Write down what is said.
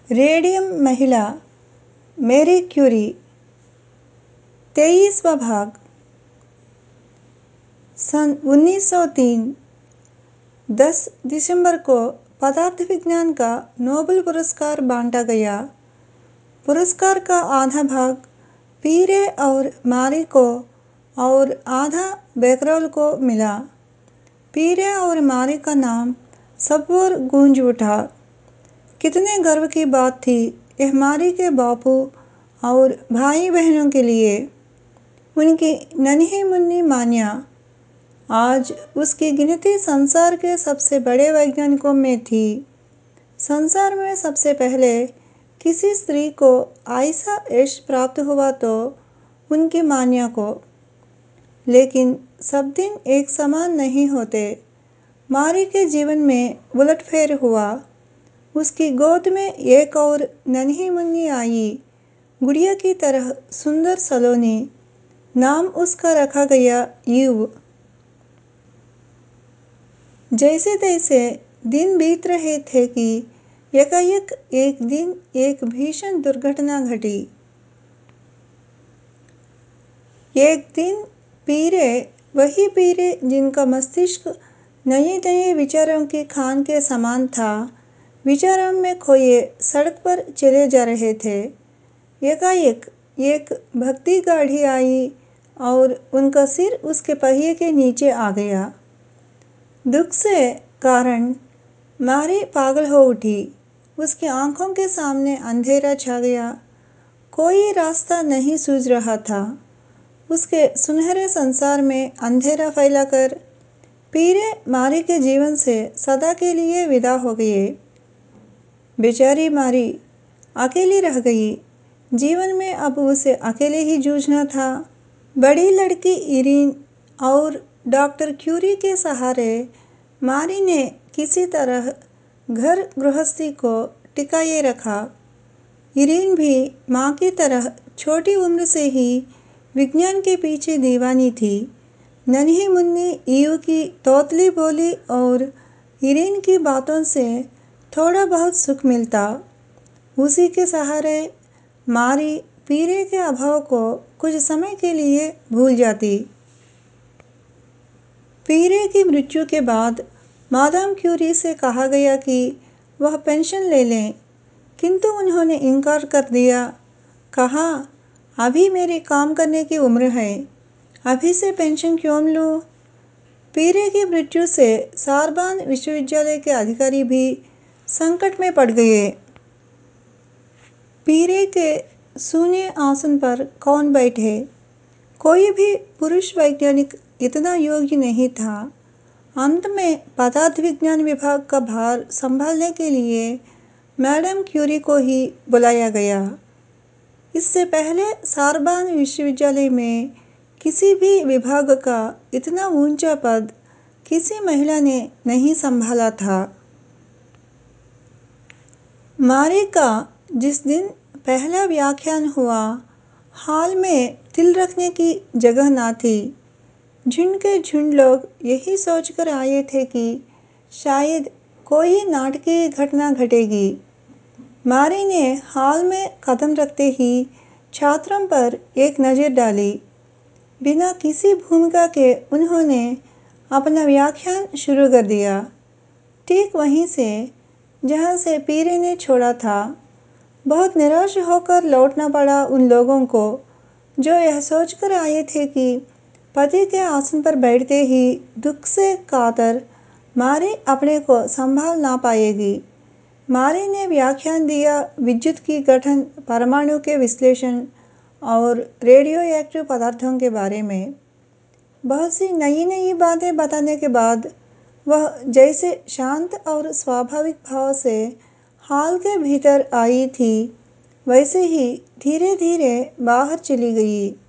Radium महिला Marie Curie 23वां भाग। सन 1903 10 दिसंबर को पदार्थ विज्ञान का नोबेल पुरस्कार बांटा गया। पुरस्कार का आधा भाग पीरे और मारी को और आधा बेकरल को मिला। पीरे और मारी का नाम सब ओर गूंज उठा। कितने गर्व की बात थी यह मारी के बापू और भाई बहनों के लिए। उनकी नन्ही मुन्नी मान्या आज उसकी गिनती संसार के सबसे बड़े वैज्ञानिकों में थी। संसार में सबसे पहले किसी स्त्री को ऐसा यश प्राप्त हुआ तो उनकी मान्या को। लेकिन सब दिन एक समान नहीं होते। मारी के जीवन में उलटफेर हुआ। उसकी गोद में एक और नन्ही मुन्नी आई, गुड़िया की तरह सुंदर सलोनी। नाम उसका रखा गया ईव। जैसे तैसे दिन बीत रहे थे कि एकाएक एक दिन एक भीषण दुर्घटना घटी। एक दिन पीरे, वही पीरे जिनका मस्तिष्क नए नए विचारों की खान के समान था, विचारों में खोए सड़क पर चले जा रहे थे। एकाएक एक भक्ति गाड़ी आई और उनका सिर उसके पहिए के नीचे आ गया। दुख से कारण मारी पागल हो उठी। उसकी आंखों के सामने अंधेरा छा गया। कोई रास्ता नहीं सूझ रहा था। उसके सुनहरे संसार में अंधेरा फैलाकर पीरे मारी के जीवन से सदा के लिए विदा हो गए। बेचारी मारी अकेली रह गई। जीवन में अब उसे अकेले ही जूझना था। बड़ी लड़की इरीन और डॉक्टर क्यूरी के सहारे मारी ने किसी तरह घर गृहस्थी को टिकाए रखा। इरीन भी माँ की तरह छोटी उम्र से ही विज्ञान के पीछे दीवानी थी। नन्ही मुन्नी ईव की तोतली बोली और इरीन की बातों से थोड़ा बहुत सुख मिलता। उसी के सहारे मारी पीरे के अभाव को कुछ समय के लिए भूल जाती। पीरे की मृत्यु के बाद मादाम क्यूरी से कहा गया कि वह पेंशन ले लें, किंतु उन्होंने इनकार कर दिया। कहा, अभी मेरी काम करने की उम्र है, अभी से पेंशन क्यों लूँ। पीरे की मृत्यु से सारबान विश्वविद्यालय के अधिकारी भी संकट में पड़ गए। पीरे के शून्य आसन पर कौन बैठे। कोई भी पुरुष वैज्ञानिक इतना योग्य नहीं था। अंत में पदार्थ विज्ञान विभाग का भार संभालने के लिए मैडम क्यूरी को ही बुलाया गया। इससे पहले सारबान विश्वविद्यालय में किसी भी विभाग का इतना ऊंचा पद किसी महिला ने नहीं संभाला था। मारी का जिस दिन पहला व्याख्यान हुआ, हाल में तिल रखने की जगह न थी। झुंड के झुंड लोग यही सोचकर आए थे कि शायद कोई नाटकीय घटना घटेगी। मारी ने हाल में कदम रखते ही छात्रों पर एक नज़र डाली। बिना किसी भूमिका के उन्होंने अपना व्याख्यान शुरू कर दिया, ठीक वहीं से जहाँ से पीरे ने छोड़ा था। बहुत निराश होकर लौटना पड़ा उन लोगों को जो यह सोचकर आए थे कि पति के आसन पर बैठते ही दुख से कातर मारी अपने को संभाल ना पाएगी। मारी ने व्याख्यान दिया विद्युत की गठन, परमाणु के विश्लेषण और रेडियो एक्टिव पदार्थों के बारे में। बहुत सी नई नई बातें बताने के बाद वह जैसे शांत और स्वाभाविक भाव से हाल के भीतर आई थी, वैसे ही धीरे धीरे बाहर चली गई।